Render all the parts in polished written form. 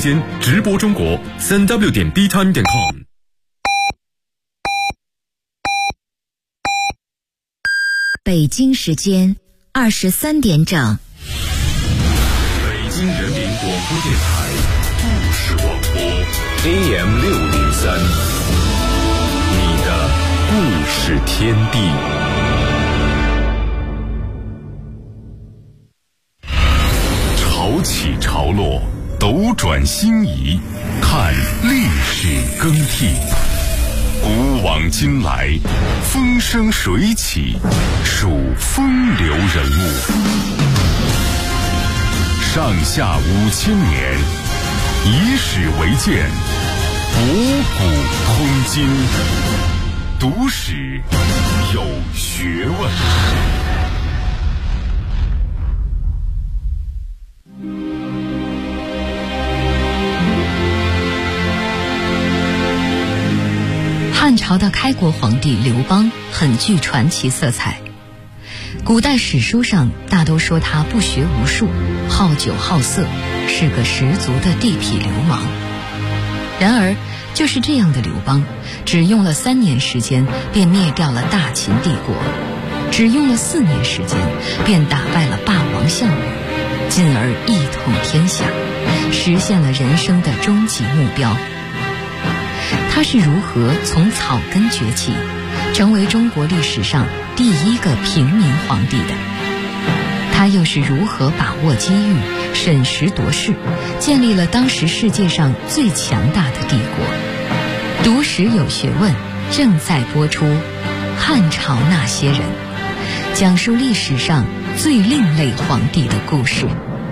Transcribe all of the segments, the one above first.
间直播中国，3w.btime.com。 北京时间23点整。 北京人民广播电台故事广播 AM603，你的故事天地。潮起潮落，斗转星移，看历史更替。古往今来，风生水起，数风流人物。上下5000年，以史为鉴，博古通今，读史有学问。 汉朝的开国皇帝刘邦很具传奇色彩，古代史书上大都说他不学无术，好酒好色，是个十足的地痞流氓。然而就是这样的刘邦，只用了3年时间便灭掉了大秦帝国，只用了4年时间便打败了霸王项羽，进而一统天下，实现了人生的终极目标。他是如何从草根崛起，成为中国历史上第一个平民皇帝的？他又是如何把握机遇，审时度势，建立了当时世界上最强大的帝国？读史有学问，正在播出《汉朝那些人》，讲述历史上最另类皇帝的故事。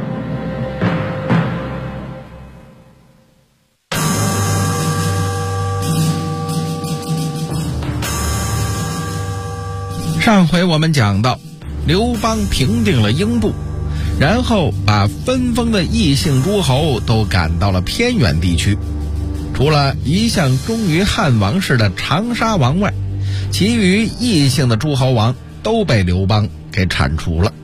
上回我们讲到，刘邦平定了英布，然后把分封的异姓诸侯都赶到了偏远地区。除了一向忠于汉王室的长沙王外，其余异姓的诸侯王都被刘邦给铲除了。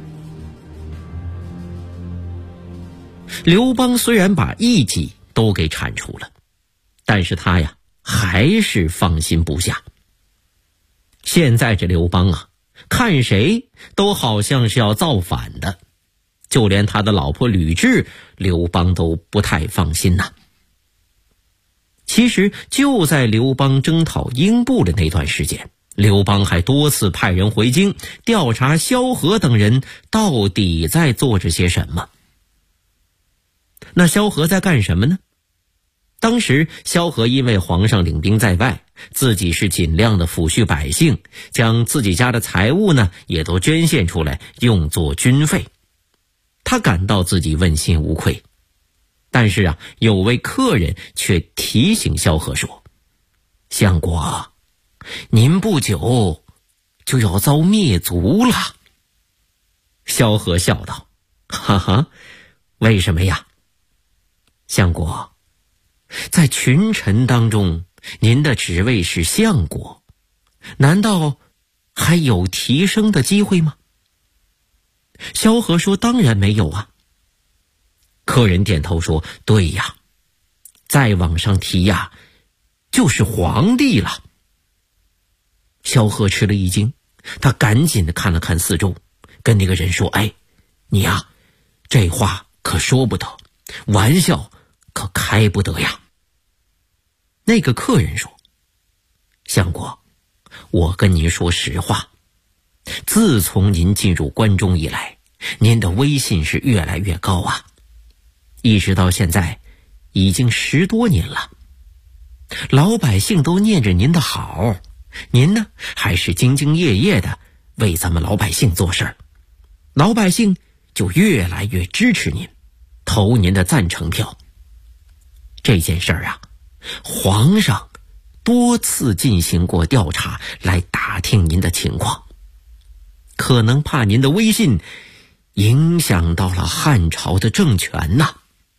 刘邦虽然把异己都给铲除了，但是他呀还是放心不下。现在这刘邦啊，看谁都好像是要造反的，就连他的老婆吕雉，刘邦都不太放心呐。其实就在刘邦征讨英布的那段时间，刘邦还多次派人回京调查萧何等人到底在做着些什么。那萧何在干什么呢？当时萧何因为皇上领兵在外，自己是尽量的抚恤百姓，将自己家的财物呢也都捐献出来用作军费，他感到自己问心无愧。但是啊，有位客人却提醒萧何说：相国，您不久就要遭灭族了。萧何笑道：哈哈，为什么呀？相国，在群臣当中，您的职位是相国，难道还有提升的机会吗？萧何说：当然没有啊。客人点头说：对呀，再往上提呀，就是皇帝了。萧何吃了一惊，他赶紧的看了看四周，跟那个人说：哎，你呀，这话可说不得，玩笑可开不得呀。那个客人说：相国，我跟您说实话，自从您进入关中以来，您的威信是越来越高啊，一直到现在已经10多年了，老百姓都念着您的好，您呢还是兢兢业业的为咱们老百姓做事儿，老百姓就越来越支持您，投您的赞成票。这件事儿啊，皇上多次进行过调查来打听您的情况，可能怕您的威信影响到了汉朝的政权呐。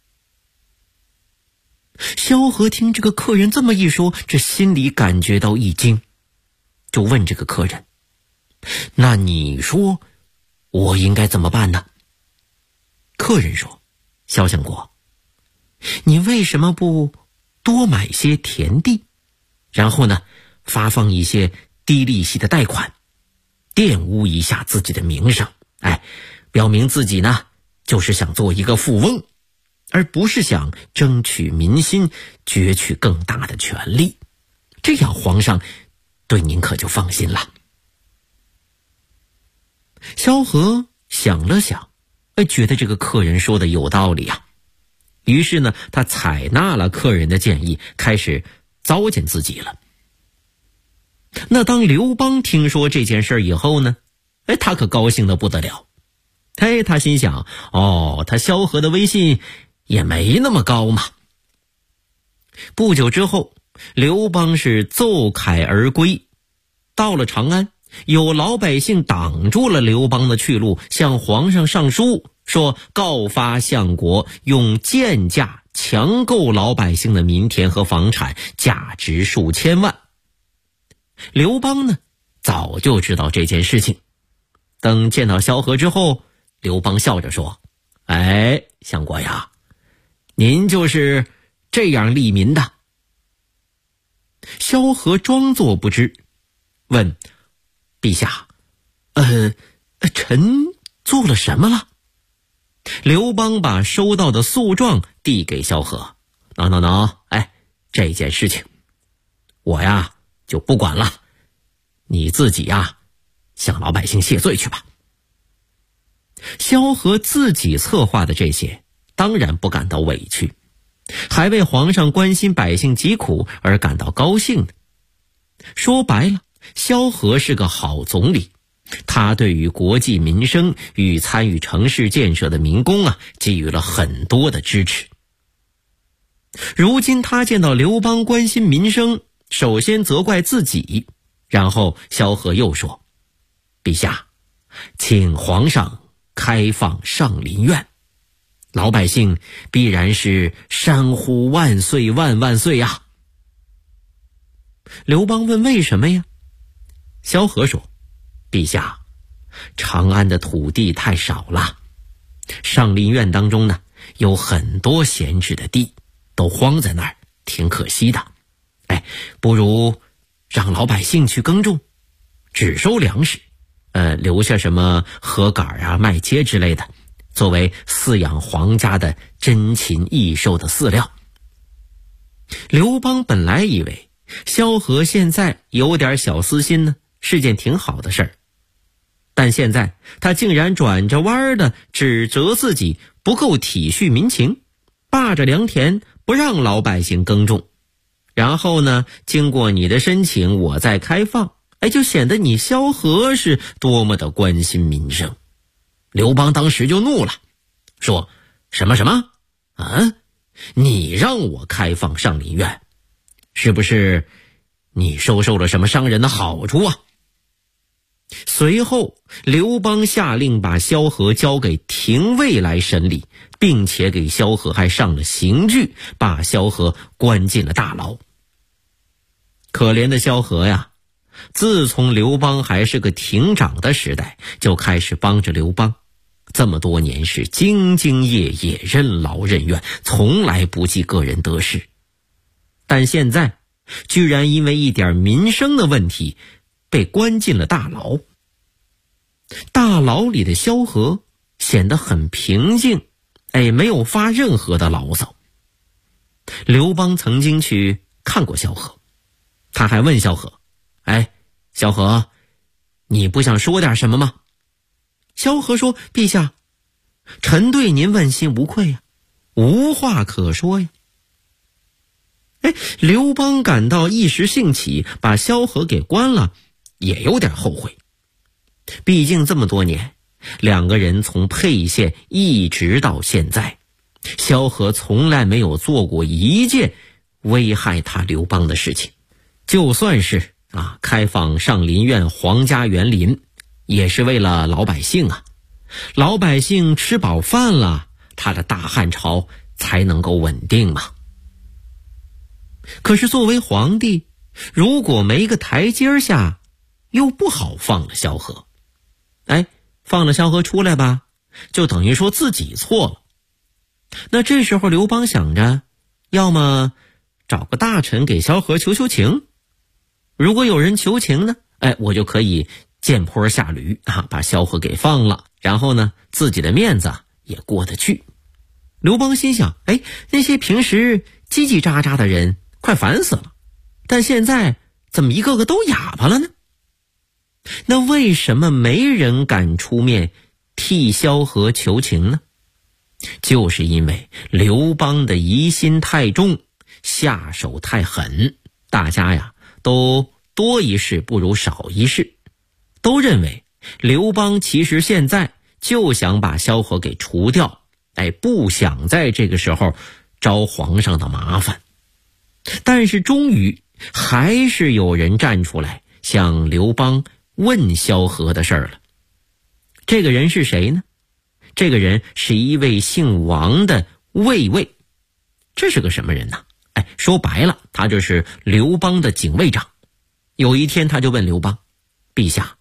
萧何听这个客人这么一说，这心里感觉到一惊，就问这个客人：那你说我应该怎么办呢？客人说：萧相国， 你为什么不多买些田地，然后呢，发放一些低利息的贷款，玷污一下自己的名声，表明自己呢就是想做一个富翁，而不是想争取民心，攫取更大的权力。这样皇上对您可就放心了。萧何想了想，觉得这个客人说的有道理啊，于是呢，他采纳了客人的建议，开始糟践自己了。那当刘邦听说这件事以后呢，他可高兴得不得了。他心想，他萧何的威信也没那么高嘛。不久之后，刘邦是奏凯而归，到了长安，有老百姓挡住了刘邦的去路，向皇上上书说告发相国用贱价强购老百姓的民田和房产，价值数千万。刘邦呢，早就知道这件事情。等见到萧何之后，刘邦笑着说，相国呀，您就是这样利民的。萧何装作不知，问，陛下，臣做了什么了？刘邦把收到的诉状递给萧何，这件事情我呀就不管了，你自己呀向老百姓谢罪去吧。萧何自己策划的这些，当然不感到委屈，还为皇上关心百姓疾苦而感到高兴的。说白了，萧何是个好总理，他对于国计民生与参与城市建设的民工给予了很多的支持。如今他见到刘邦关心民生，首先责怪自己，然后萧何又说，陛下，请皇上开放上林苑，老百姓必然是山呼万岁万万岁呀。刘邦问为什么呀？萧何说，陛下，长安的土地太少了，上林苑当中呢有很多闲置的地，都荒在那儿，挺可惜的。不如让老百姓去耕种，只收粮食，留下什么禾杆麦秸之类的，作为饲养皇家的珍禽异兽的饲料。刘邦本来以为萧何现在有点小私心呢，是件挺好的事儿，但现在他竟然转着弯的指责自己不够体恤民情，霸着良田不让老百姓耕种，然后呢，经过你的申请我再开放，就显得你萧何是多么的关心民生。刘邦当时就怒了，说，什么你让我开放上林苑，是不是你收受了什么商人的好处啊？随后刘邦下令把萧何交给廷尉来审理，并且给萧何还上了刑具，把萧何关进了大牢。可怜的萧何呀，自从刘邦还是个亭长的时代，就开始帮着刘邦，这么多年是兢兢业业，任劳任怨，从来不计个人得失。但现在居然因为一点民生的问题被关进了大牢。大牢里的萧何显得很平静，没有发任何的牢骚。刘邦曾经去看过萧何，他还问萧何，萧何，你不想说点什么吗？萧何说，陛下，臣对您问心无愧呀，无话可说呀。刘邦感到一时兴起，把萧何给关了，也有点后悔。毕竟这么多年，两个人从沛县一直到现在，萧何从来没有做过一件危害他刘邦的事情。就算是开放上林苑皇家园林，也是为了老百姓啊。老百姓吃饱饭了，他的大汉朝才能够稳定嘛。可是作为皇帝，如果没个台阶下，又不好放了萧何。放了萧何出来吧，就等于说自己错了。 那这时候刘邦想着，要么找个大臣给萧何求求情，如果有人求情呢，我就可以见坡下驴把萧何给放了，然后呢自己的面子也过得去。刘邦心想，那些平时叽叽喳喳的人快烦死了，但现在怎么一个个都哑巴了呢？那为什么没人敢出面替萧何求情呢？就是因为刘邦的疑心太重，下手太狠，大家呀都多一事不如少一事，都认为刘邦其实现在就想把萧何给除掉，不想在这个时候招皇上的麻烦。但是终于还是有人站出来向刘邦问萧何的事儿了。这个人是谁呢？这个人是一位姓王的卫尉。这是个什么人呢？说白了，他就是刘邦的警卫长。有一天他就问刘邦，陛下，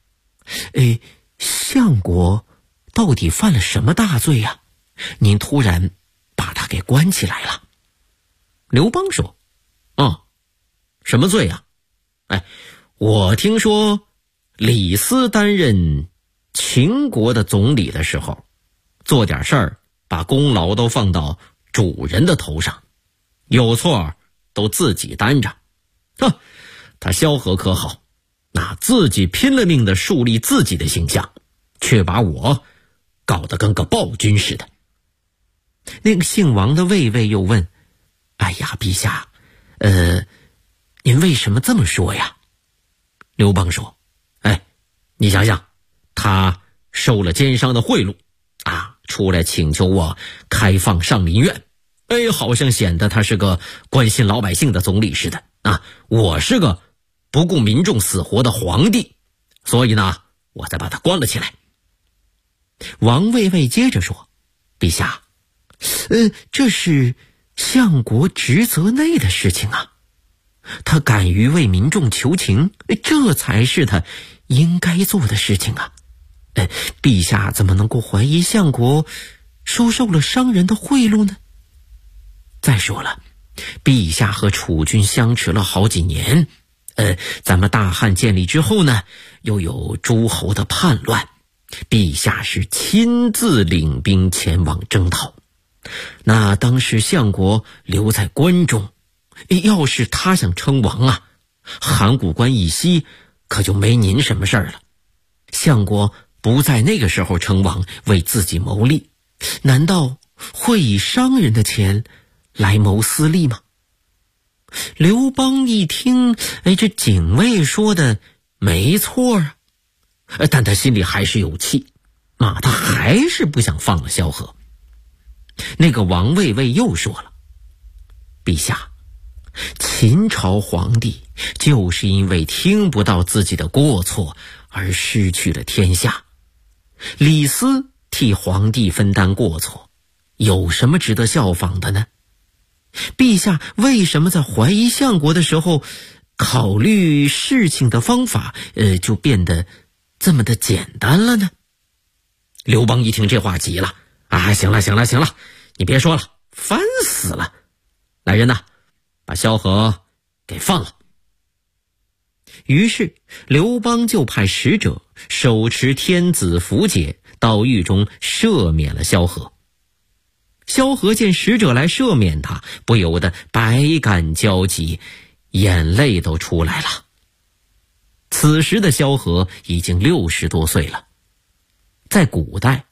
相国到底犯了什么大罪呀？您突然把他给关起来了。刘邦说，什么罪啊？我听说李斯担任秦国的总理的时候，做点事儿把功劳都放到主人的头上，有错都自己担着。他萧何可好，自己拼了命的树立自己的形象，却把我搞得跟个暴君似的。那个姓王的卫尉又问，陛下，您为什么这么说呀？刘邦说，你想想，他收了奸商的贿赂出来请求我开放上林苑，好像显得他是个关心老百姓的总理似的我是个不顾民众死活的皇帝，所以呢我才把他关了起来。王卫尉接着说，陛下，这是相国职责内的事情啊，他敢于为民众求情，这才是他应该做的事情啊。陛下怎么能够怀疑相国收受了商人的贿赂呢？再说了，陛下和楚军相持了好几年，咱们大汉建立之后呢，又有诸侯的叛乱，陛下是亲自领兵前往征讨。那当时相国留在关中，要是他想称王函谷关以西可就没您什么事儿了。相国不在那个时候称王，为自己谋利，难道会以商人的钱来谋私利吗？刘邦一听，这警卫说的没错啊，但他心里还是有气，他还是不想放了萧何。那个王卫尉又说了，陛下，秦朝皇帝就是因为听不到自己的过错而失去了天下，李斯替皇帝分担过错，有什么值得效仿的呢？陛下为什么在怀疑相国的时候，考虑事情的方法就变得这么的简单了呢？刘邦一听这话急了，行了，你别说了，烦死了，来人呐，把萧何给放了。于是刘邦就派使者手持天子符节到狱中赦免了萧何。萧何见使者来赦免他，不由得百感交集，眼泪都出来了。此时的萧何已经60多岁了，在古代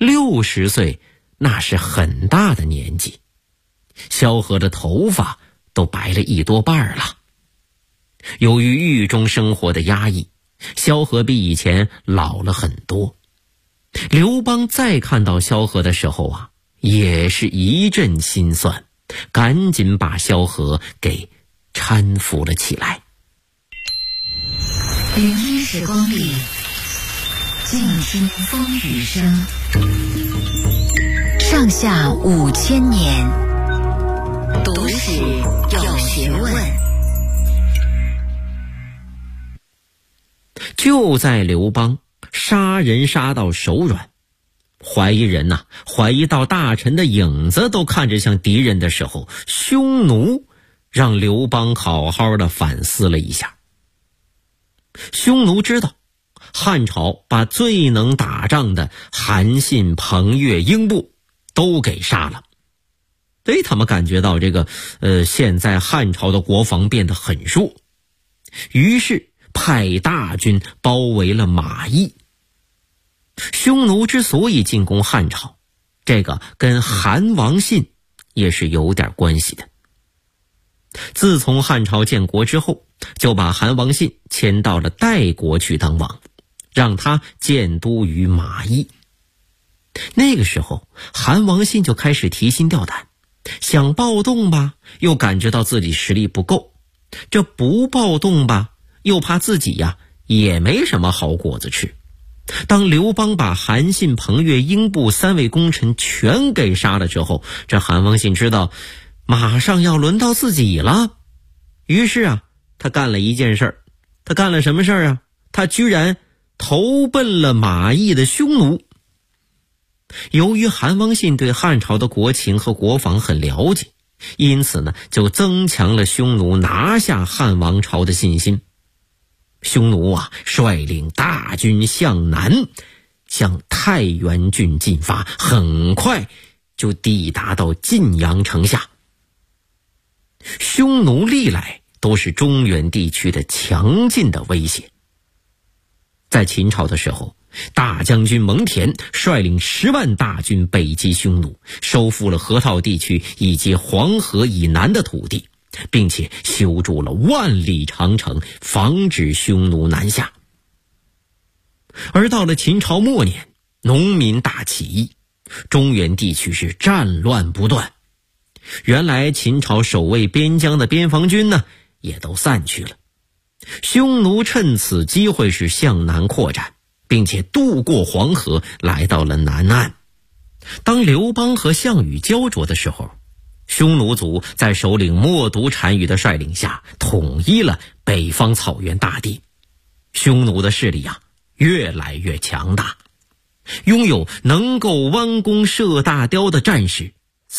60岁那是很大的年纪，萧何的头发都白了一多半了。由于狱中生活的压抑，萧何比以前老了很多。刘邦再看到萧何的时候也是一阵心酸，赶紧把萧何给搀扶了起来。 聆听时光里，静听风雨声。上下5000年，读史有学问。 就在刘邦杀人杀到手软， 怀疑人呐，怀疑到大臣的影子都看着像敌人的时候，匈奴让刘邦好好的反思了一下。匈奴知道汉朝把最能打仗的韩信、彭越、英布都给杀了，所以他们感觉到现在汉朝的国防变得很弱，于是派大军包围了马邑。匈奴之所以进攻汉朝，这个跟韩王信也是有点关系的。自从汉朝建国之后，就把韩王信迁到了代国去当王，让他建都于马邑。那个时候韩王信就开始提心吊胆，想暴动吧，又感觉到自己实力不够，这不暴动吧，又怕自己也没什么好果子吃。当刘邦把韩信、彭越、英布3位功臣全给杀了之后，这韩王信知道马上要轮到自己了，于是他干了一件事儿。他干了什么事儿啊？他居然投奔了马邑的匈奴。由于韩王信对汉朝的国情和国防很了解，因此呢，就增强了匈奴拿下汉王朝的信心。匈奴率领大军向南，向太原郡进发，很快就抵达到晋阳城下。匈奴历来都是中原地区的强劲的威胁。在秦朝的时候，大将军蒙恬率领10万大军北击匈奴，收复了河套地区以及黄河以南的土地，并且修筑了万里长城，防止匈奴南下。而到了秦朝末年，农民大起义，中原地区是战乱不断。原来秦朝守卫边疆的边防军呢，也都散去了。匈奴趁此机会是向南扩展，并且渡过黄河来到了南岸。当刘邦和项羽焦灼的时候，匈奴族在首领冒顿单于的率领下统一了北方草原大地。匈奴的势力越来越强大，拥有能够弯弓射大雕的战士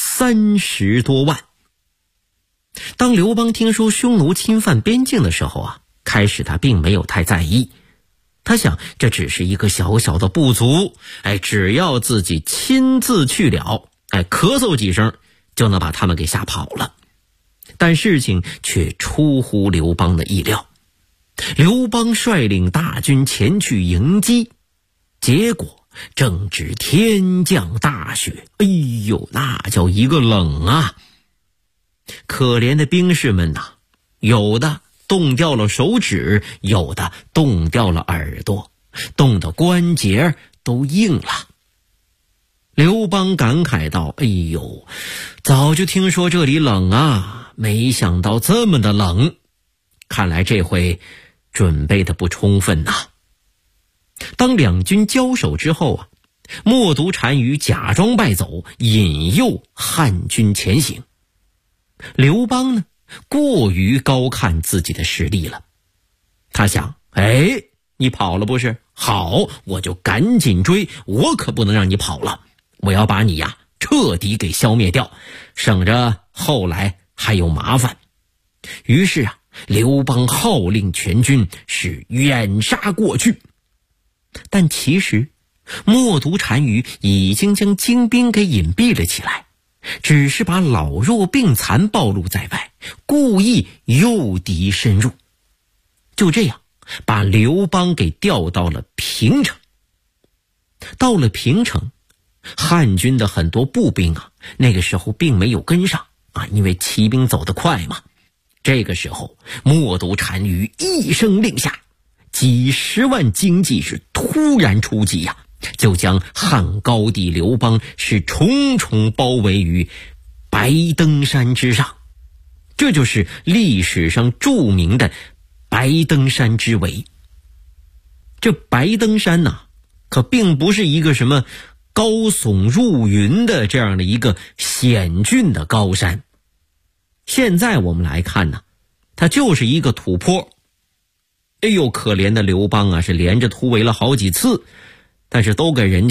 30多万。当刘邦听说匈奴侵犯边境的时候开始他并没有太在意，他想这只是一个小小的部族，只要自己亲自去了，咳嗽几声就能把他们给吓跑了。但事情却出乎刘邦的意料，刘邦率领大军前去迎击，结果正值天降大雪，那叫一个冷啊！可怜的兵士们有的冻掉了手指，有的冻掉了耳朵，冻得关节都硬了。刘邦感慨道：早就听说这里冷没想到这么的冷，看来这回准备的不充分当两军交手之后冒顿单于假装败走，引诱汉军前行。刘邦呢，过于高看自己的实力了。他想，你跑了不是？好，我就赶紧追，我可不能让你跑了，我要把你彻底给消灭掉，省着后来还有麻烦。于是刘邦号令全军是远杀过去。但其实冒顿单于已经将精兵给隐蔽了起来，只是把老弱病残暴露在外，故意诱敌深入。就这样把刘邦给调到了平城。到了平城，汉军的很多步兵那个时候并没有跟上因为骑兵走得快嘛。这个时候冒顿单于一声令下，几10万精骑是突然出击就将汉高帝刘邦是重重包围于白登山之上。这就是历史上著名的白登山之围。这白登山可并不是一个什么高耸入云的这样的一个险峻的高山。现在我们来看它就是一个土坡。可怜的刘邦是连着突围了好几次，但是都给人家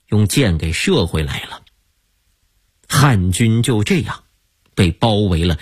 用箭给射回来了。汉军就这样被包围了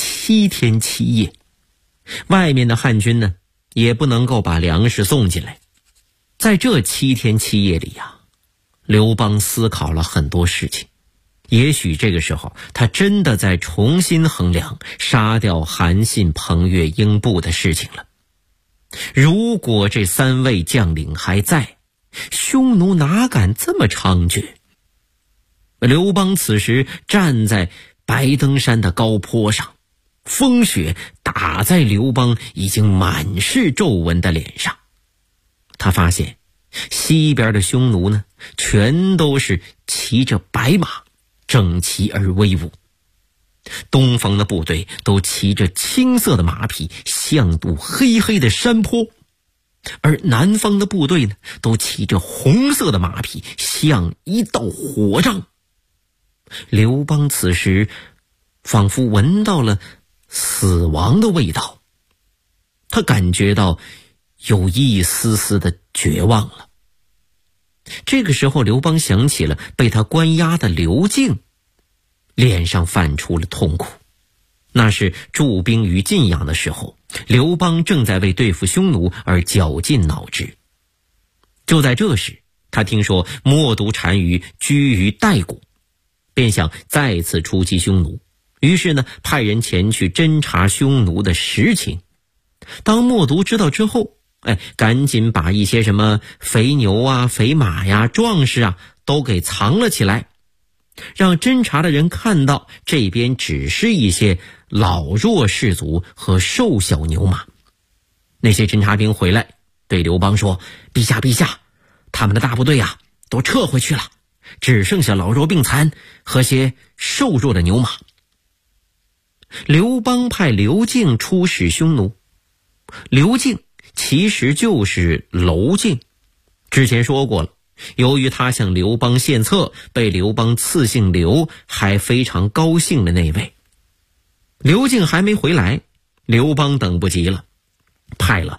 7天7夜，外面的汉军呢也不能够把粮食送进来。在这7天7夜里呀，刘邦思考了很多事情。也许这个时候他真的在重新衡量杀掉韩信、彭越、英布的事情了。如果这3位将领还在，匈奴哪敢这么猖獗？刘邦此时站在白登山的高坡上，风雪打在刘邦已经满是皱纹的脸上。他发现西边的匈奴呢，全都是骑着白马，整齐而威武。东方的部队都骑着青色的马匹，像堵黑黑的山坡，而南方的部队呢，都骑着红色的马匹，像一道火仗。刘邦此时仿佛闻到了死亡的味道，他感觉到有一丝丝的绝望了。这个时候刘邦想起了被他关押的刘敬，脸上泛出了痛苦。那是驻兵于晋阳的时候，刘邦正在为对付匈奴而绞尽脑汁。就在这时，他听说冒顿单于居于代谷，便想再次出击匈奴，于是呢派人前去侦查匈奴的实情。当冒顿知道之后，赶紧把一些什么肥牛啊、肥马呀、壮士啊都给藏了起来，让侦查的人看到这边只是一些老弱士卒和瘦小牛马。那些侦察兵回来对刘邦说：“陛下陛下，他们的大部队啊都撤回去了，只剩下老弱病残和些瘦弱的牛马。”刘邦派刘敬出使匈奴。刘敬其实就是娄敬，之前说过了，由于他向刘邦献策，被刘邦赐姓刘，还非常高兴的那位。刘敬还没回来，刘邦等不及了，派了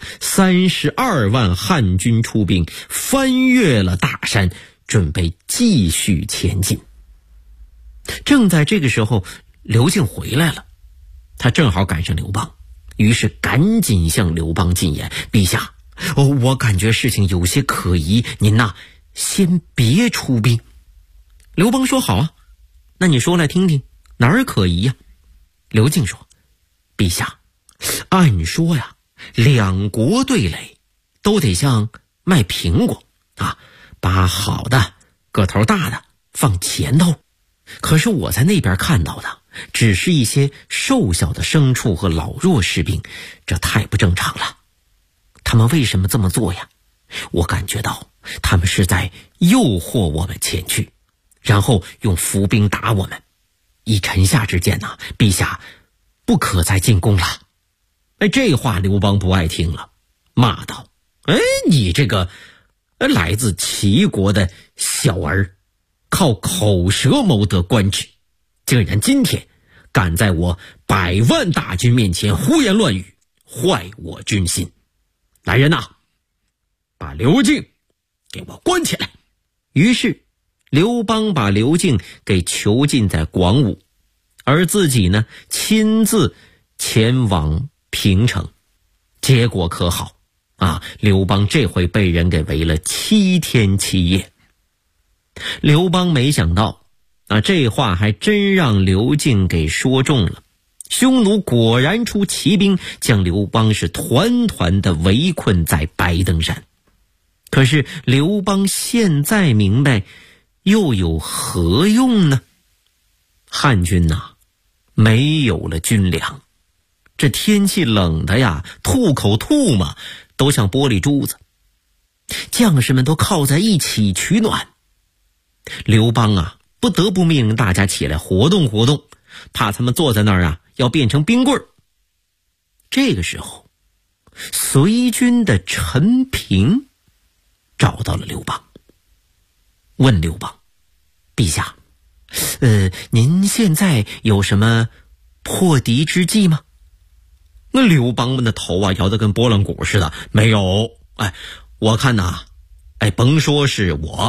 32万汉军出兵，翻越了大山，准备继续前进。正在这个时候，刘敬回来了，他正好赶上刘邦，于是赶紧向刘邦进言：“陛下，我感觉事情有些可疑，您呐，先别出兵。”刘邦说：“好啊，那你说来听听，哪儿可疑呀？”刘敬说：“陛下，按说呀，两国对垒都得像卖苹果啊，把好的、个头大的放前头。可是我在那边看到的只是一些瘦小的牲畜和老弱士兵，这太不正常了。他们为什么这么做呀？我感觉到他们是在诱惑我们前去，然后用伏兵打我们。以臣下之见呐，陛下不可再进攻了。”这话刘邦不爱听了，骂道：“你这个来自齐国的小儿，靠口舌谋得官职，竟然今天敢在我100万大军面前胡言乱语，坏我军心。来人呐，把刘敬给我关起来。”于是刘邦把刘敬给囚禁在广武，而自己呢亲自前往平城。结果可好啊，刘邦这回被人给围了7天7夜。刘邦没想到这话还真让刘敬给说中了。匈奴果然出骑兵，将刘邦是团团的围困在白登山。可是刘邦现在明白又有何用呢？汉军没有了军粮，这天气冷的呀，吐口吐沫都像玻璃珠子，将士们都靠在一起取暖。刘邦不得不命令大家起来活动活动，怕他们坐在那儿要变成冰棍儿。这个时候，随军的陈平找到了刘邦，问刘邦：“陛下，您现在有什么破敌之计吗？”那刘邦们的头摇得跟拨浪鼓似的：“没有。我看甭说是我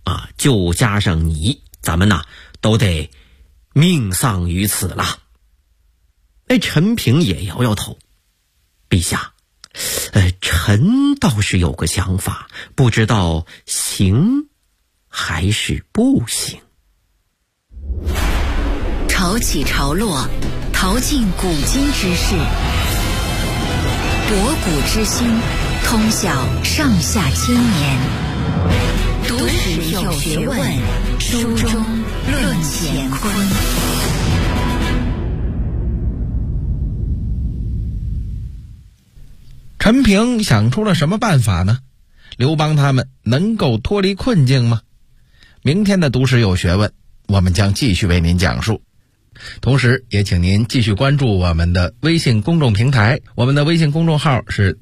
啊，就加上你，咱们都得命丧于此了。陈平也摇摇头，陛下，臣倒是有个想法，不知道行还是不行。 潮起潮落，淘尽古今之事，博古之心，通晓上下千年。读史有学问，书中论乾坤。 陈平想出了什么办法呢？刘邦他们能够脱离困境吗？明天的读史有学问，我们将继续为您讲述。同时也请您继续关注我们的微信公众平台，我们的微信公众号是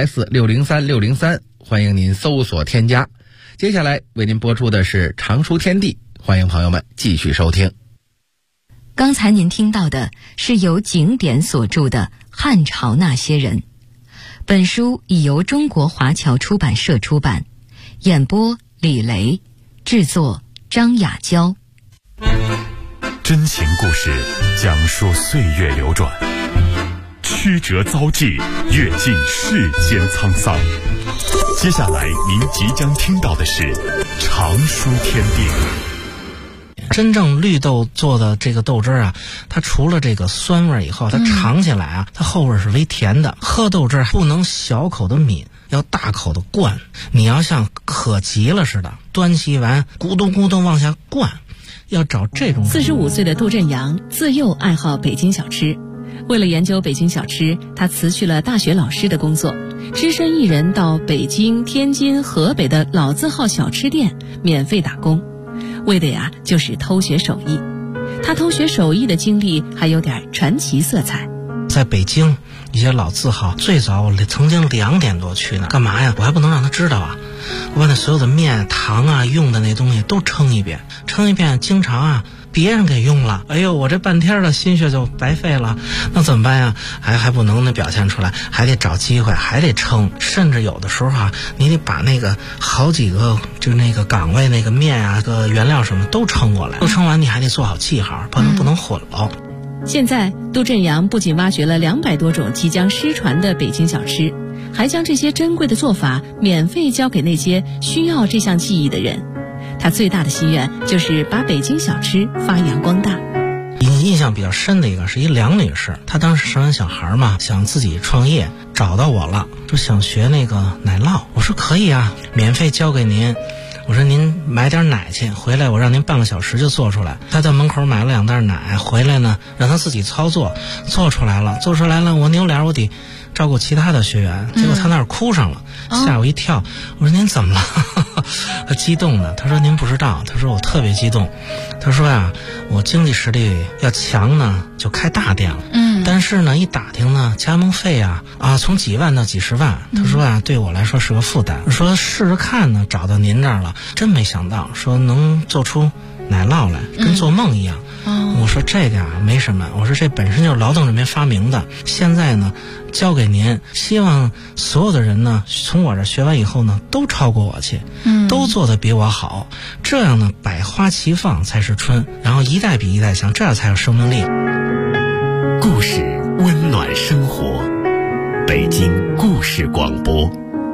DS603603，欢迎您搜索添加。接下来为您播出的是常书天地，欢迎朋友们继续收听。 刚才您听到的是由景典所著的《汉朝那些人》，本书已由中国华侨出版社出版，演播李雷，制作张雅娇。 真情故事讲述岁月流转，曲折遭际，阅尽世间沧桑。接下来您即将听到的是常书天地。 真正绿豆做的这个豆汁啊，它除了这个酸味以后，它尝起来啊，它后味是微甜的。喝豆汁不能小口的抿，要大口的灌。你要像渴急了似的，端起碗咕咚咕咚往下灌，要找这种。 45岁的杜振阳自幼爱好北京小吃，为了研究北京小吃，他辞去了大学老师的工作，只身一人到北京、天津、河北的老字号小吃店免费打工，为的就是偷学手艺。他偷学手艺的经历还有点传奇色彩。 在北京一些老字号，最早我曾经2点多去呢，干嘛呀？我还不能让他知道啊！我把那所有的面、糖啊、用的那东西都称一遍，经常别人给用了，哎呦，我这半天的心血就白费了，那怎么办呀？还不能表现出来，还得找机会，还得称，甚至有的时候你得把那个好几个就那个岗位那个面个原料什么都称过来，都称完你还得做好记号，不能混了。 现在杜振阳不仅挖掘了200多种即将失传的北京小吃，还将这些珍贵的做法免费教给那些需要这项技艺的人。他最大的心愿就是把北京小吃发扬光大。 印象比较深的一个是一梁女士，她当时生完小孩嘛，想自己创业，找到我了，说想学那个奶酪。我说可以啊，免费教给您。我说您买点奶去，回来我让您半个小时就做出来。他在门口买了2袋奶，回来呢让他自己操作，做出来了，我扭脸我得照顾其他的学员，结果他那儿哭上了，吓我一跳。我说您怎么了？他激动的，他说您不知道，他说我特别激动。他说我经济实力要强呢，就开大店了。但是呢，一打听呢，加盟费从几万到几十万。他说对我来说是个负担。我说试试看呢，找到您这儿了，真没想到说能做出奶酪来，跟做梦一样。我说这个没什么，我说这本身就是劳动人民发明的，现在呢交给您，希望所有的人呢从我这学完以后呢都超过我去，都做得比我好，这样呢百花齐放才是春，然后一代比一代强，这样才有生命力。 故事温暖生活，北京故事广播。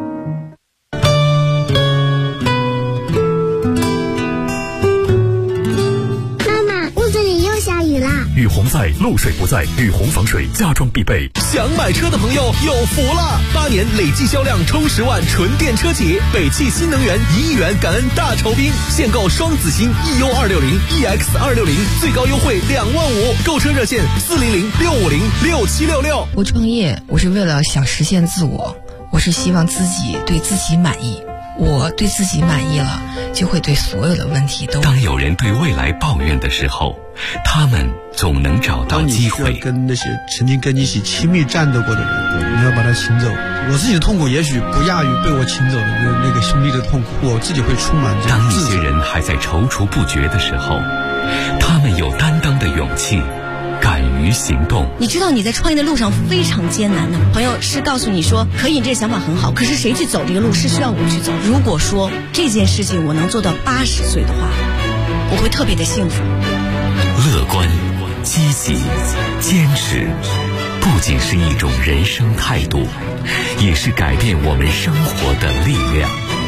雨洪在，漏水不在，雨洪防水家装必备。 想买车的朋友有福了！8年累计销量冲10万纯电车企，北汽新能源1亿元感恩大酬宾，现购双子星 EU260、EX260，最高优惠2万5，购车热线400-650-6766。 我创业，我是为了想实现自我，我是希望自己对自己满意。我对自己满意了，就会对所有的问题都。 当有人对未来抱怨的时候，他们总能找到机会。 跟那些曾经跟你一起亲密战斗过的人，你要把他请走。我自己的痛苦也许不亚于被我请走的那个兄弟的痛苦，我自己会充满这种。 当一些人还在踌躇不决的时候，他们有担当的勇气， 敢于行动。 你知道你在创业的路上非常艰难的，朋友是告诉你说可以，你这个想法很好，可是谁去走这个路是需要我去走。如果说这件事情我能做到80岁的话，我会特别的幸福。 乐观、积极、坚持，不仅是一种人生态度，也是改变我们生活的力量。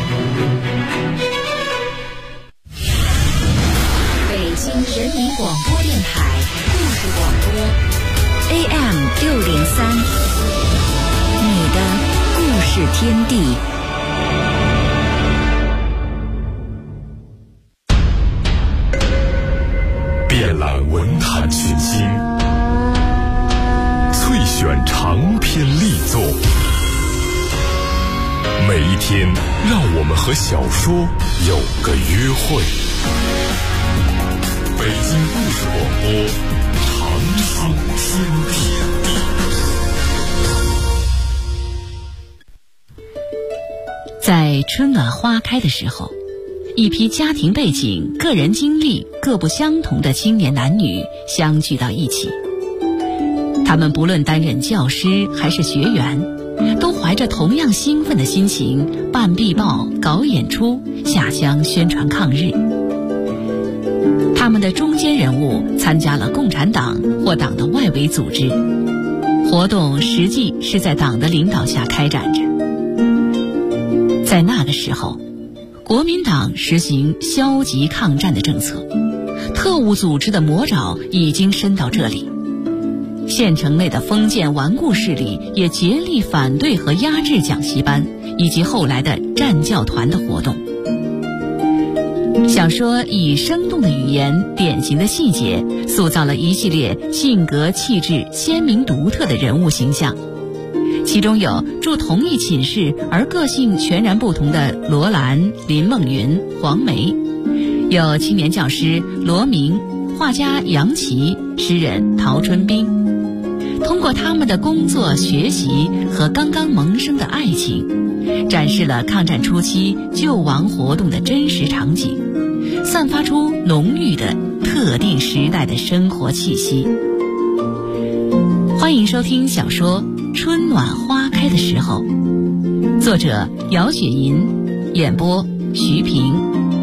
北京人民广播电台故事广播 AM603，你的故事天地。 遍览文坛群星，萃选长篇力作，每一天让我们和小说有个约会。北京故事广播，长青天地。 在春暖花开的时候，一批家庭背景、个人经历各不相同的青年男女相聚到一起。他们不论担任教师还是学员，都怀着同样兴奋的心情办壁报、搞演出、下乡宣传抗日。他们的中坚人物参加了共产党或党的外围组织，活动实际是在党的领导下开展着。在那个时候，国民党实行消极抗战的政策，特务组织的魔爪已经伸到这里。县城内的封建顽固势力也竭力反对和压制讲习班以及后来的战教团的活动。小说以生动的语言、典型的细节，塑造了一系列性格气质鲜明独特的人物形象。其中有住同一寝室而个性全然不同的罗兰、林梦云、黄梅，有青年教师罗明、画家杨琦、诗人陶春冰。通过他们的工作、学习和刚刚萌生的爱情，展示了抗战初期救亡活动的真实场景，散发出浓郁的特定时代的生活气息。欢迎收听小说《春暖花开的时候》，作者姚雪银，演播徐平。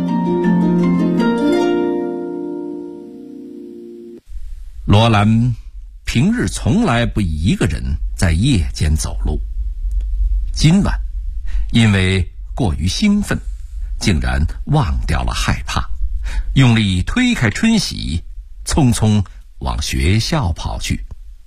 罗兰平日从来不一个人在夜间走路，今晚因为过于兴奋，竟然忘掉了害怕，用力推开春喜，匆匆往学校跑去。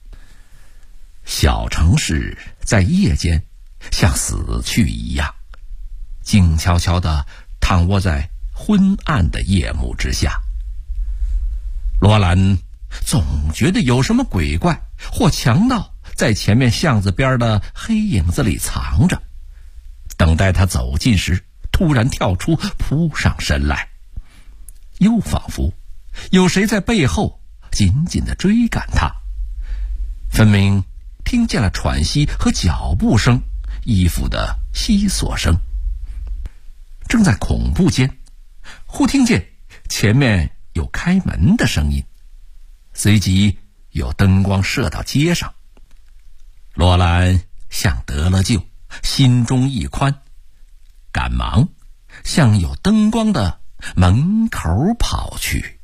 小城市在夜间像死去一样，静悄悄地躺卧在昏暗的夜幕之下。罗兰总觉得有什么鬼怪或强盗在前面巷子边的黑影子里藏着，等待他走近时突然跳出，扑上身来。又仿佛有谁在背后紧紧地追赶他，分明听见了喘息和脚步声，衣服的悉索声。正在恐怖间，忽听见前面有开门的声音，随即有灯光射到街上。罗兰像得了救，心中一宽，赶忙向有灯光的门口跑去。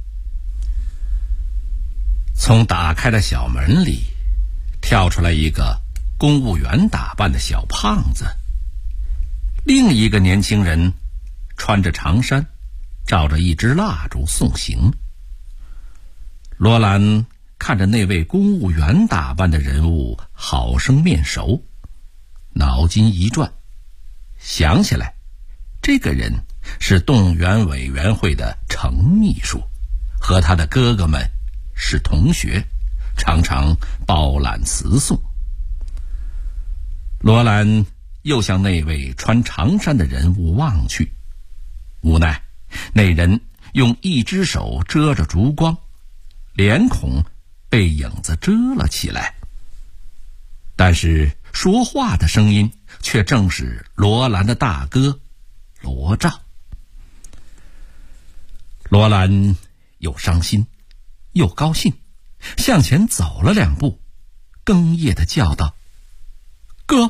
从打开的小门里跳出来一个公务员打扮的小胖子，另一个年轻人穿着长衫，照着一支蜡烛送行。罗兰看着那位公务员打扮的人物好生面熟，脑筋一转，想起来这个人是动员委员会的程秘书，和他的哥哥们是同学，常常包揽词颂。罗兰又向那位穿长衫的人物望去，无奈那人用一只手遮着烛光，脸孔被影子遮了起来，但是说话的声音却正是罗兰的大哥罗照。罗兰又伤心又高兴， 向前走了2步，哽咽地叫道：“哥！”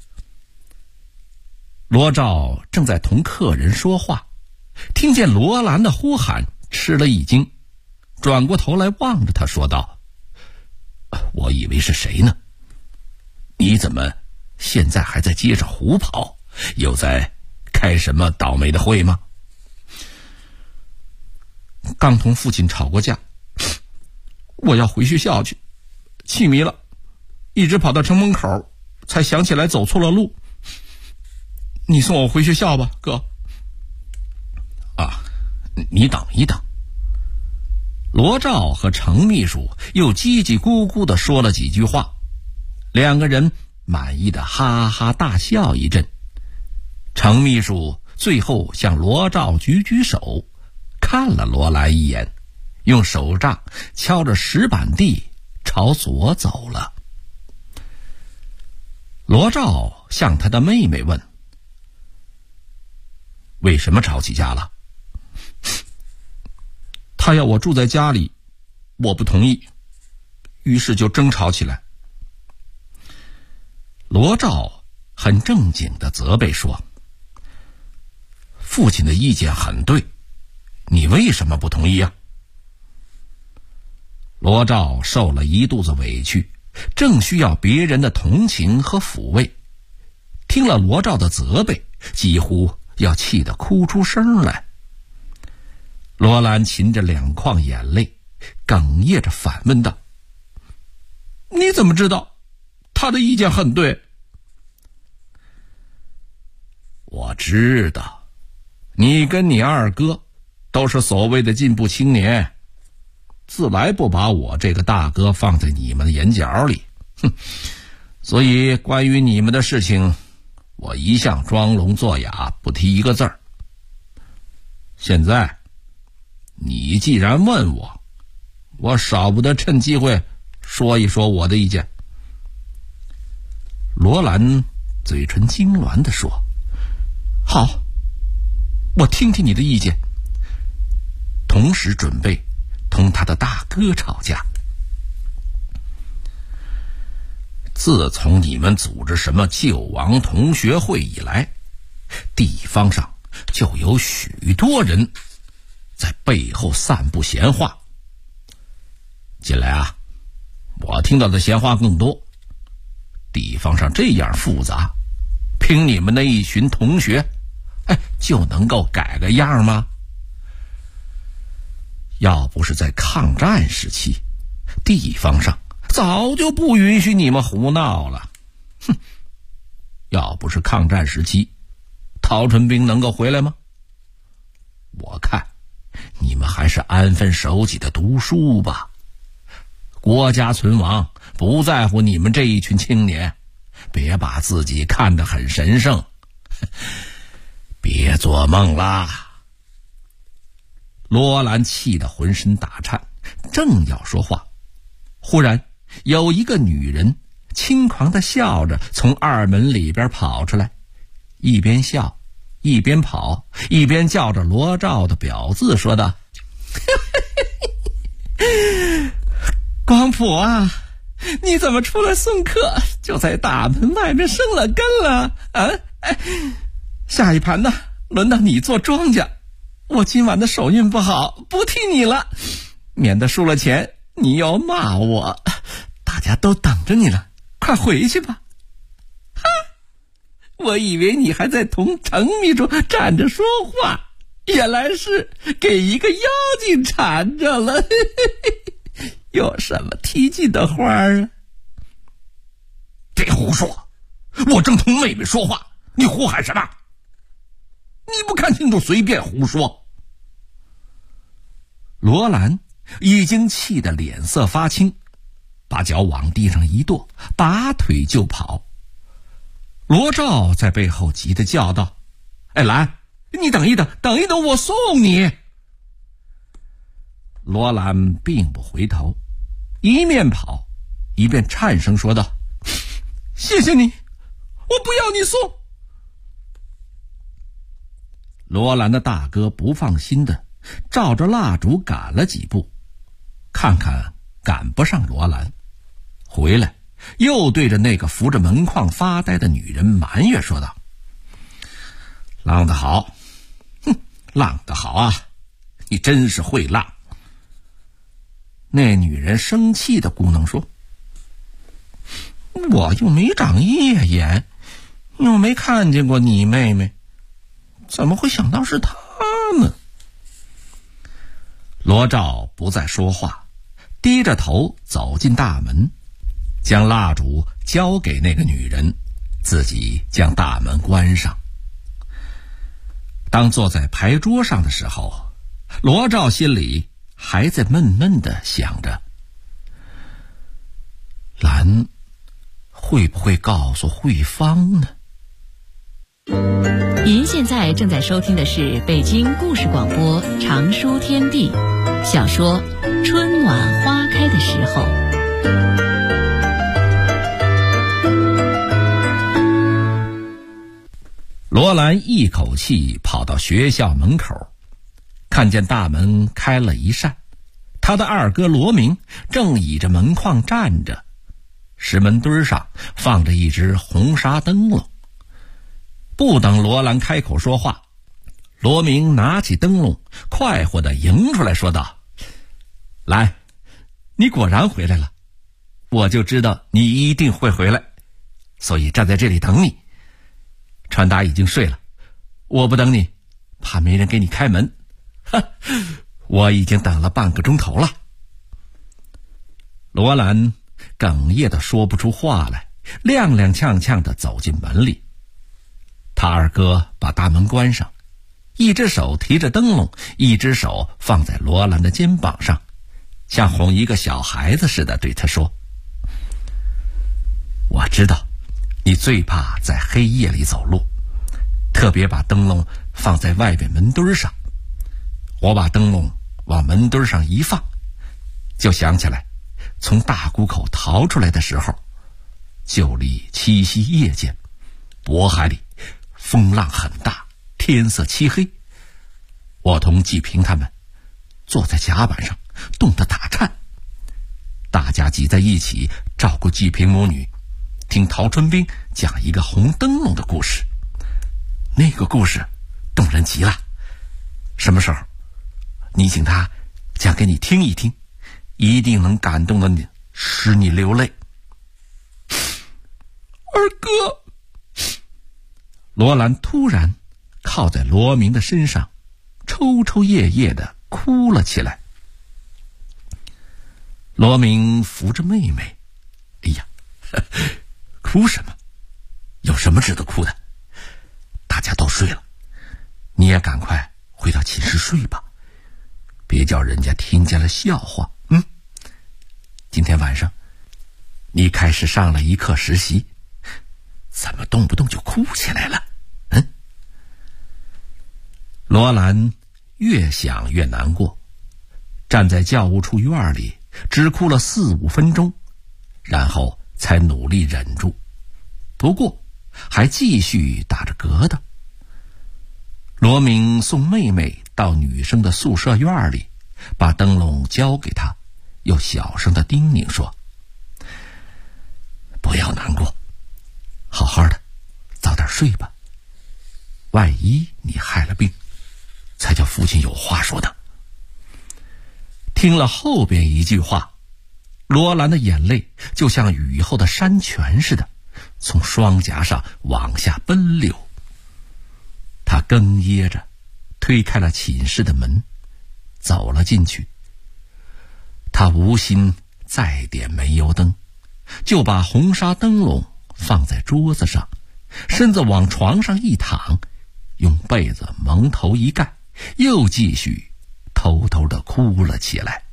罗兆正在同客人说话，听见罗兰的呼喊，吃了一惊，转过头来望着他说道：“我以为是谁呢？你怎么现在还在街上胡跑？又在开什么倒霉的会吗？”“刚同父亲吵过架，我要回学校去，气迷了，一直跑到城门口，才想起来走错了路。你送我回学校吧，哥。”“啊，你等一等。”罗兆和程秘书又叽叽咕咕地说了几句话，2个人满意的哈哈大笑一阵。程秘书最后向罗兆举举手，看了罗兰一眼，用手杖敲着石板地朝左走了。罗兆向他的妹妹问：“为什么吵起架了？”“他要我住在家里，我不同意，于是就争吵起来。”罗兆很正经地责备说：“父亲的意见很对，你为什么不同意啊？”罗兆受了一肚子委屈，正需要别人的同情和抚慰，听了罗兆的责备，几乎要气得哭出声来。罗兰噙着2眶眼泪，哽咽着反问道：“你怎么知道他的意见很对？”“我知道，你跟你2哥都是所谓的进步青年，自来不把我这个大哥放在你们的眼角里，所以关于你们的事情，我一向装聋作哑，不提一个字儿。现在你既然问我，我少不得趁机会说一说我的意见。”罗兰嘴唇痉挛地说：“好，我听听你的意见。”同时准备同他的大哥吵架。自从你们组织什么救亡同学会以来，地方上就有许多人在背后散布闲话。近来啊，我听到的闲话更多。地方上这样复杂，凭你们那一群同学，就能够改个样吗？要不是在抗战时期，地方上早就不允许你们胡闹了。要不是抗战时期，陶春兵能够回来吗？我看你们还是安分守己的读书吧。国家存亡不在乎你们这一群青年，别把自己看得很神圣，别做梦啦。罗兰气得浑身打颤，正要说话，忽然有一个女人轻狂地笑着从二门里边跑出来，一边笑一边跑，一边叫着罗兆的表字说道：“光谱啊，你怎么出来送客就在大门外面生了根了啊？下一盘呢，轮到你做庄稼，我今晚的手运不好，不替你了，免得输了钱你又骂我，大家都等着你了，快回去吧。”我以为你还在同程秘书站着说话，原来是给一个妖精缠着了。有什么提劲的话啊？别胡说，我正同妹妹说话，你胡喊什么？你不看清楚随便胡说。罗兰已经气得脸色发青，把脚往地上一跺，拔腿就跑。罗兆在背后急得叫道：“兰，你等一等，等一等，我送你。”罗兰并不回头，一面跑一边颤声说道：“谢谢你，我不要你送。”罗兰的大哥不放心的照着蜡烛赶了几步，看看赶不上罗兰，回来又对着那个扶着门框发呆的女人埋怨说道：浪得好，浪得好啊，你真是会浪。那女人生气的咕哝说：我又没长夜眼，又没看见过你妹妹，怎么会想到是她呢？罗兆不再说话，低着头走进大门，将蜡烛交给那个女人，自己将大门关上。当坐在牌桌上的时候，罗兆心里还在闷闷地想着，兰会不会告诉慧芳呢？ 您现在正在收听的是北京故事广播长书天地小说《春暖花开的时候》。 罗兰一口气跑到学校门口，看见大门开了一扇，他的二哥罗明正倚着门框站着，石门墩上放着一只红纱灯笼。不等罗兰开口说话，罗明拿起灯笼，快活地迎出来说道：兰，你果然回来了，我就知道你一定会回来，所以站在这里等你。传达已经睡了，我不等你，怕没人给你开门。我已经等了半个钟头了。罗兰哽咽地说不出话来，踉踉跄跄地走进门里。他二哥把大门关上，一只手提着灯笼，一只手放在罗兰的肩膀上，像哄一个小孩子似的对他说：我知道你最怕在黑夜里走路，特别把灯笼放在外边门墩上。我把灯笼往门墩上一放，就想起来从大谷口逃出来的时候，就离七夕夜间，渤海里风浪很大，天色漆黑，我同季平他们坐在甲板上冻得打颤，大家挤在一起照顾季平母女，听陶春冰讲一个红灯笼的故事。那个故事动人极了，什么时候你请他讲给你听一听，一定能感动的你，使你流泪。二哥，罗兰突然靠在罗明的身上，抽抽噎噎地哭了起来。罗明扶着妹妹，哎呀，哭什么？有什么值得哭的？大家都睡了，你也赶快回到寝室睡吧，别叫人家听见了笑话。今天晚上你开始上了一课实习，怎么动不动就哭起来了？罗兰越想越难过，站在教务处院里只哭了4-5分钟，然后才努力忍住，不过还继续打着嗝的。罗明送妹妹到女生的宿舍院里，把灯笼交给她，又小声地叮咛说：不要难过，好好的早点睡吧，万一你害了病，才叫父亲有话说的。听了后边一句话，罗兰的眼泪就像雨后的山泉似的从双颊上往下奔流。他哽咽着推开了寝室的门，走了进去。他无心再点煤油灯，就把红纱灯笼放在桌子上，身子往床上一躺，用被子蒙头一盖，又继续偷偷地哭了起来。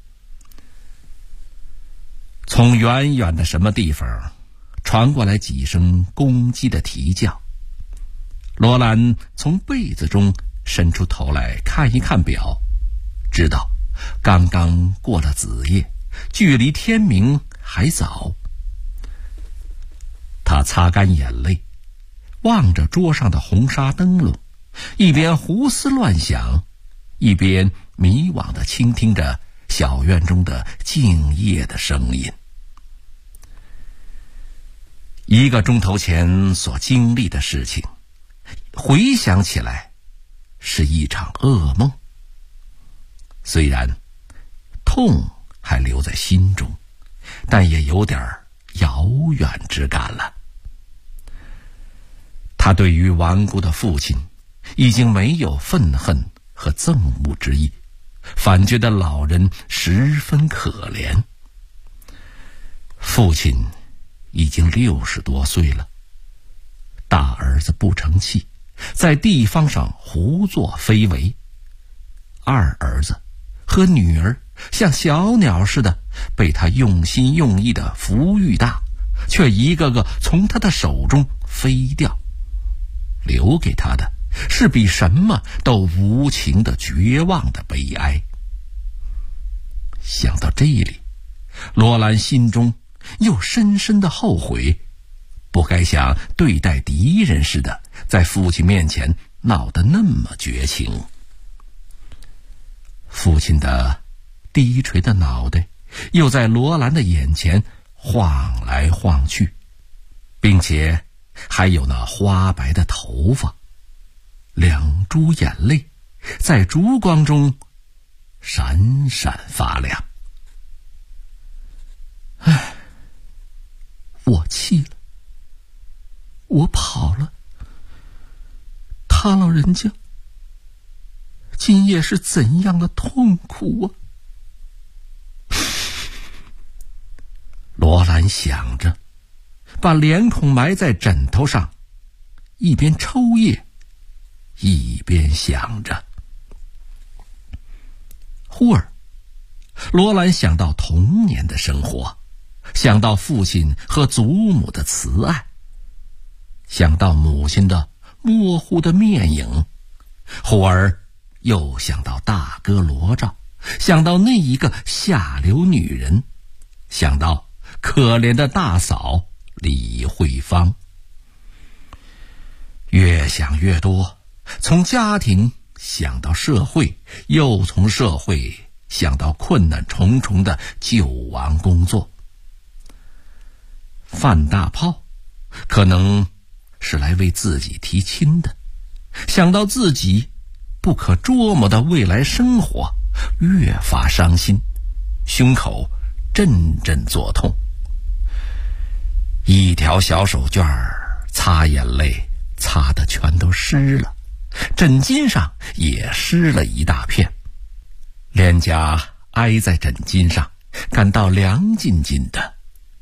从远远的什么地方传过来几声公鸡的啼叫。罗兰从被子中伸出头来看一看表，知道刚刚过了子夜，距离天明还早。他擦干眼泪，望着桌上的红纱灯笼，一边胡思乱想，一边迷惘地倾听着小院中的静夜的声音。1个钟头前所经历的事情，回想起来是一场噩梦。虽然痛还留在心中，但也有点遥远之感了。他对于顽固的父亲已经没有愤恨和憎恶之意，反觉得老人十分可怜。父亲已经60多岁了，大儿子不成器，在地方上胡作非为，二儿子和女儿像小鸟似的被他用心用意的抚育大，却一个个从他的手中飞掉，留给他的是比什么都无情的绝望的悲哀。想到这里，罗兰心中又深深的后悔，不该像对待敌人似的在父亲面前闹得那么绝情。父亲的低垂的脑袋又在罗兰的眼前晃来晃去，并且还有那花白的头发，2珠眼泪在烛光中闪闪发亮。唉，我气了，我跑了，他老人家今夜是怎样的痛苦啊！罗兰想着，把脸孔埋在枕头上，一边抽噎一边想着。忽而罗兰想到童年的生活，想到父亲和祖母的慈爱，想到母亲的模糊的面影，忽而又想到大哥罗兆，想到那一个下流女人，想到可怜的大嫂李慧芳。越想越多，从家庭想到社会，又从社会想到困难重重的救亡工作。范大炮可能是来为自己提亲的，想到自己不可捉摸的未来生活，越发伤心，胸口阵阵作痛。一条小手绢擦眼泪擦得全都湿了，枕巾上也湿了一大片，脸颊挨在枕巾上，感到凉津津的。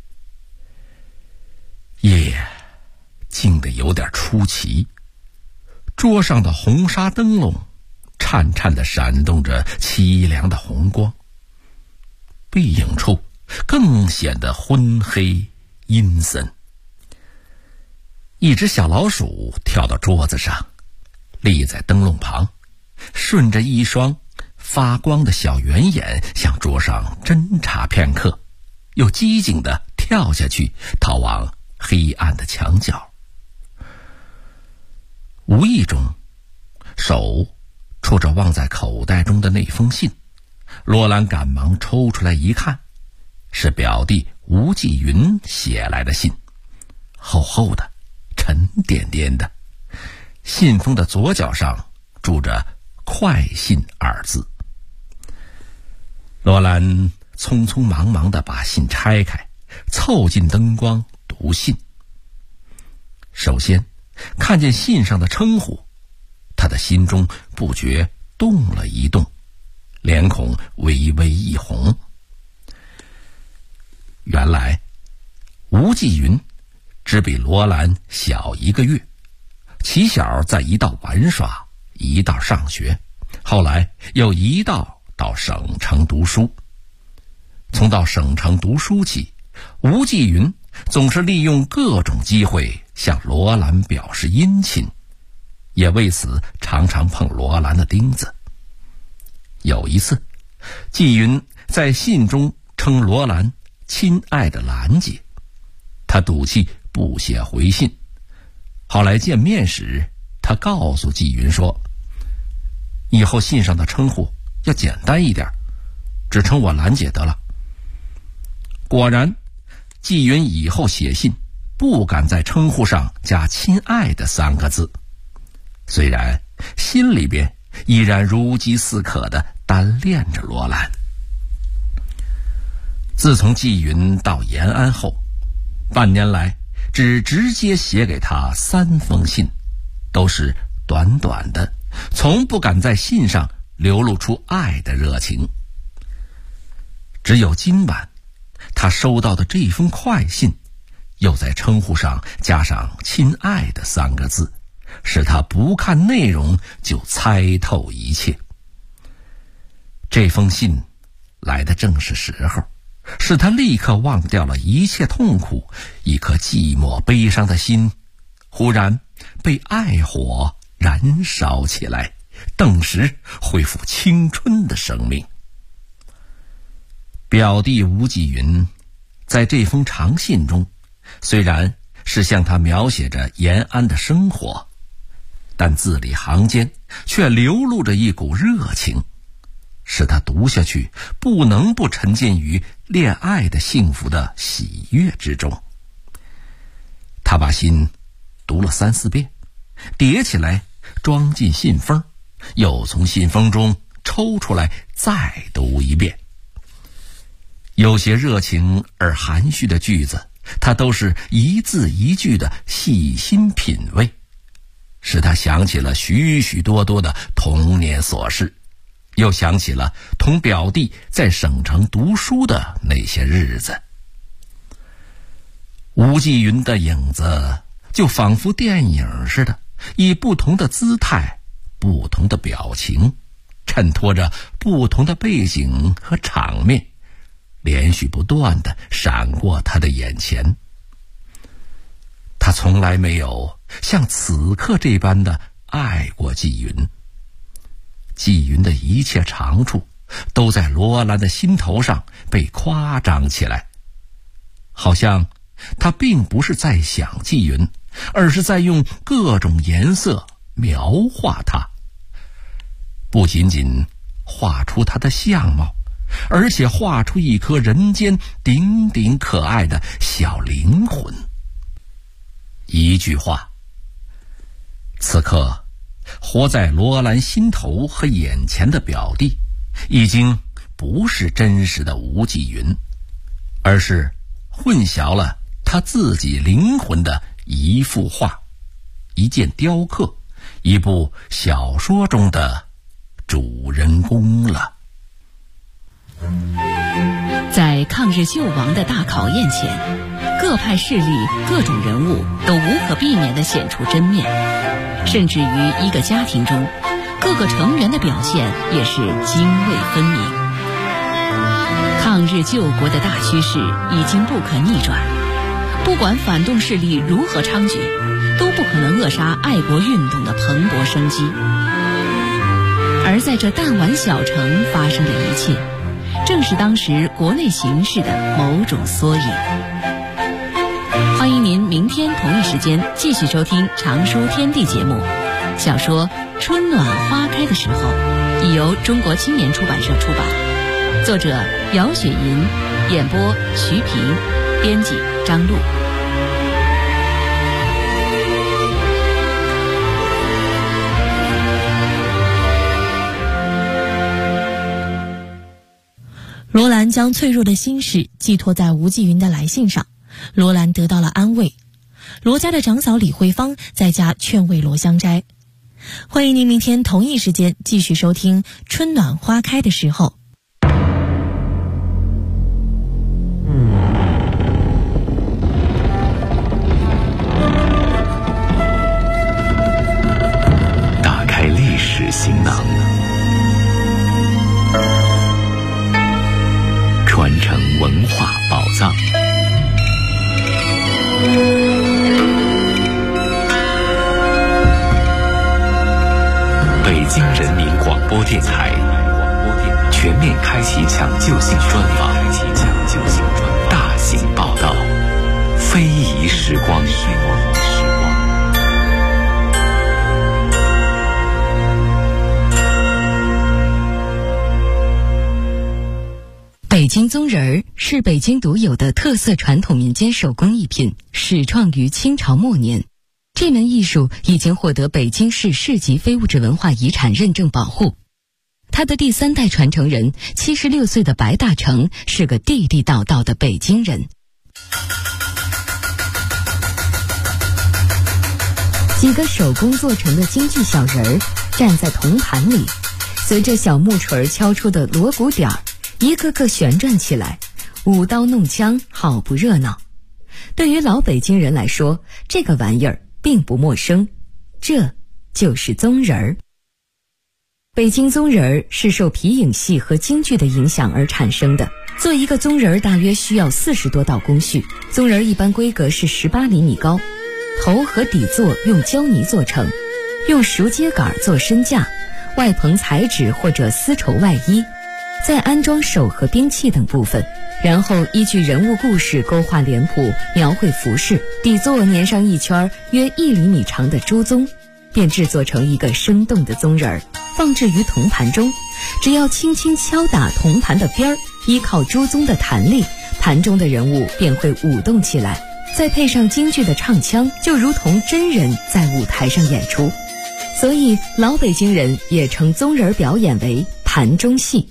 夜静得有点出奇，桌上的红纱灯笼颤颤地闪动着凄凉的红光，背影处更显得昏黑阴森。一只小老鼠跳到桌子上，立在灯笼旁，顺着一双发光的小圆眼向桌上侦查片刻，又机警地跳下去，逃往黑暗的墙角。无意中手触着忘在口袋中的那封信，罗兰赶忙抽出来一看，是表弟吴继云写来的信，厚厚的，沉甸甸的，信封的左角上注着快信2字。罗兰匆匆忙忙地把信拆开，凑近灯光读信。首先看见信上的称呼，他的心中不觉动了一动，脸孔微微一红。原来吴继云只比罗兰小1个月，起小在一道玩耍，一道上学，后来又一道到省城读书。从到省城读书起，吴继云总是利用各种机会向罗兰表示殷勤，也为此常常碰罗兰的钉子。有一次，纪云在信中称罗兰亲爱的兰姐，他赌气不写回信。后来见面时，他告诉纪云说，以后信上的称呼要简单一点， 只称我兰姐得了。果然，纪云以后写信不敢在称呼上加亲爱的3个字，虽然心里边依然如饥似渴地单恋着罗兰。自从纪云到延安后，半年来只直接写给他3封信，都是短短的，从不敢在信上流露出爱的热情。只有今晚他收到的这封快信，又在称呼上加上亲爱的3个字，使他不看内容就猜透一切。这封信来的正是时候，使他立刻忘掉了一切痛苦，一颗寂寞悲伤的心忽然被爱火燃烧起来，顿时恢复青春的生命。表弟吴纪云在这封长信中，虽然是向他描写着延安的生活，但字里行间却流露着一股热情，使他读下去不能不沉浸于恋爱的幸福的喜悦之中。他把信读了3、4遍，叠起来装进信封，又从信封中抽出来再读一遍。有些热情而含蓄的句子，他都是一字一句的细心品味，使他想起了许许多多的童年琐事，又想起了同表弟在省城读书的那些日子。吴纪云的影子就仿佛电影似的，以不同的姿态、不同的表情，衬托着不同的背景和场面，连续不断地闪过他的眼前。他从来没有像此刻这般的爱过纪云。纪云的一切长处都在罗兰的心头上被夸张起来，好像他并不是在想纪云，而是在用各种颜色描画他，不仅仅画出他的相貌，而且画出一颗人间顶顶可爱的小灵魂。一句话，此刻活在罗兰心头和眼前的表弟，已经不是真实的吴纪云，而是混淆了他自己灵魂的一幅画，一件雕刻，一部小说中的主人公了。 在抗日救亡的大考验前，各派势力、各种人物都无可避免地显出真面，甚至于一个家庭中，各个成员的表现也是泾渭分明。抗日救国的大趋势已经不可逆转，不管反动势力如何猖獗，都不可能扼杀爱国运动的蓬勃生机。而在这弹丸小城发生的一切，正是当时国内形势的某种缩影。欢迎您明天同一时间继续收听《常书天地》节目。小说《春暖花开的时候》已由中国青年出版社出版，作者姚雪银，演播徐平，编辑张璐。 罗兰将脆弱的心事寄托在吴纪云的来信上，罗兰得到了安慰。罗家的长嫂李慧芳在家劝慰罗香斋。欢迎您明天同一时间继续收听《春暖花开的时候》。 打开历史行囊，传承文化宝藏。北京人民广播电台全面开启抢救性专访，大型报道，非遗时光。 京棕人儿是北京独有的特色传统民间手工艺品，始创于清朝末年。这门艺术已经获得北京市市级非物质文化遗产认证保护。他的第3代传承人76岁的白大成是个地地道道的北京人。几个手工做成的京剧小人儿站在铜盘里，随着小木锤敲出的锣鼓点儿，一个个旋转起来，舞刀弄枪，好不热闹。对于老北京人来说，这个玩意儿并不陌生，这就是棕人儿。北京棕人儿是受皮影戏和京剧的影响而产生的。做一个棕人儿大约需要40多道工序，棕人儿一般规格是18厘米高，头和底座用胶泥做成，用熟秸秆做身架，外棚彩纸或者丝绸外衣，再安装手和兵器等部分，然后依据人物故事勾画脸谱，描绘服饰，底座粘上一圈约1厘米长的猪鬃，便制作成一个生动的棕人儿，放置于铜盘中。只要轻轻敲打铜盘的边儿，依靠猪鬃的弹力，盘中的人物便会舞动起来，再配上京剧的唱腔，就如同真人在舞台上演出。所以老北京人也称棕人表演为盘中戏。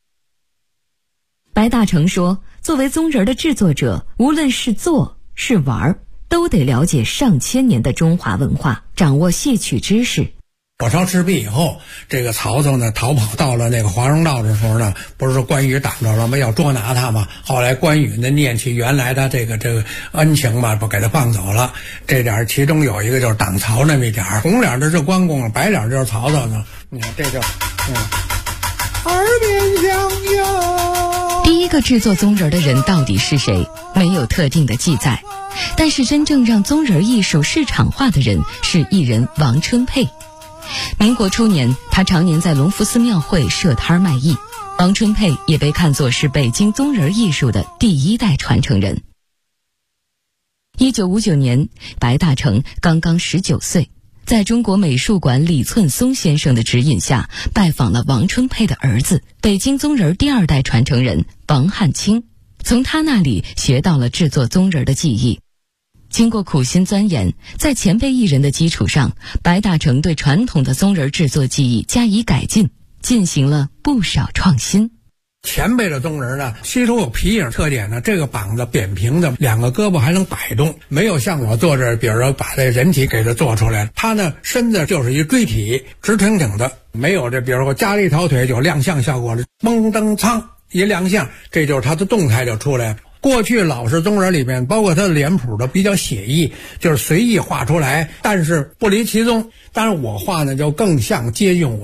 白大成说，作为棕人的制作者，无论是做是玩，都得了解上千年的中华文化，掌握戏曲知识。 火烧赤壁以后，这个曹操呢逃跑到了那个华容道的时候呢，不是说关羽挡着了吗？要捉拿他嘛。后来关羽呢念起原来的这个恩情嘛，不给他放走了。这点其中有一个就是挡曹那么一点，红脸的是关公，白脸就是曹操呢。你看这就耳边响哟。 第一个制作棕人的人到底是谁，没有特定的记载。但是真正让棕人艺术市场化的人是艺人王春佩。民国初年，他常年在隆福寺庙会设摊卖艺。王春佩也被看作是北京棕人艺术的第1代传承人。1959年，白大成刚刚19岁，在中国美术馆李寸松先生的指引下，拜访了王春佩的儿子，北京棕人第2代传承人王汉卿，从他那里学到了制作棕人的技艺。经过苦心钻研，在前辈艺人的基础上，白大成对传统的棕人制作技艺加以改进，进行了不少创新。 前辈的棕人呢，吸收有皮影特点呢，这个膀子扁平的，2个胳膊还能摆动，没有像我做这，比如说把这人体给它做出来，他呢身子就是一锥体，直挺挺的，没有这比如说加了一条腿有亮相效果的，嘣噔苍一亮相，这就是他的动态就出来了。过去老式棕人里面，包括他的脸谱都比较写意，就是随意画出来，但是不离其宗。但是我画呢，就更像接近我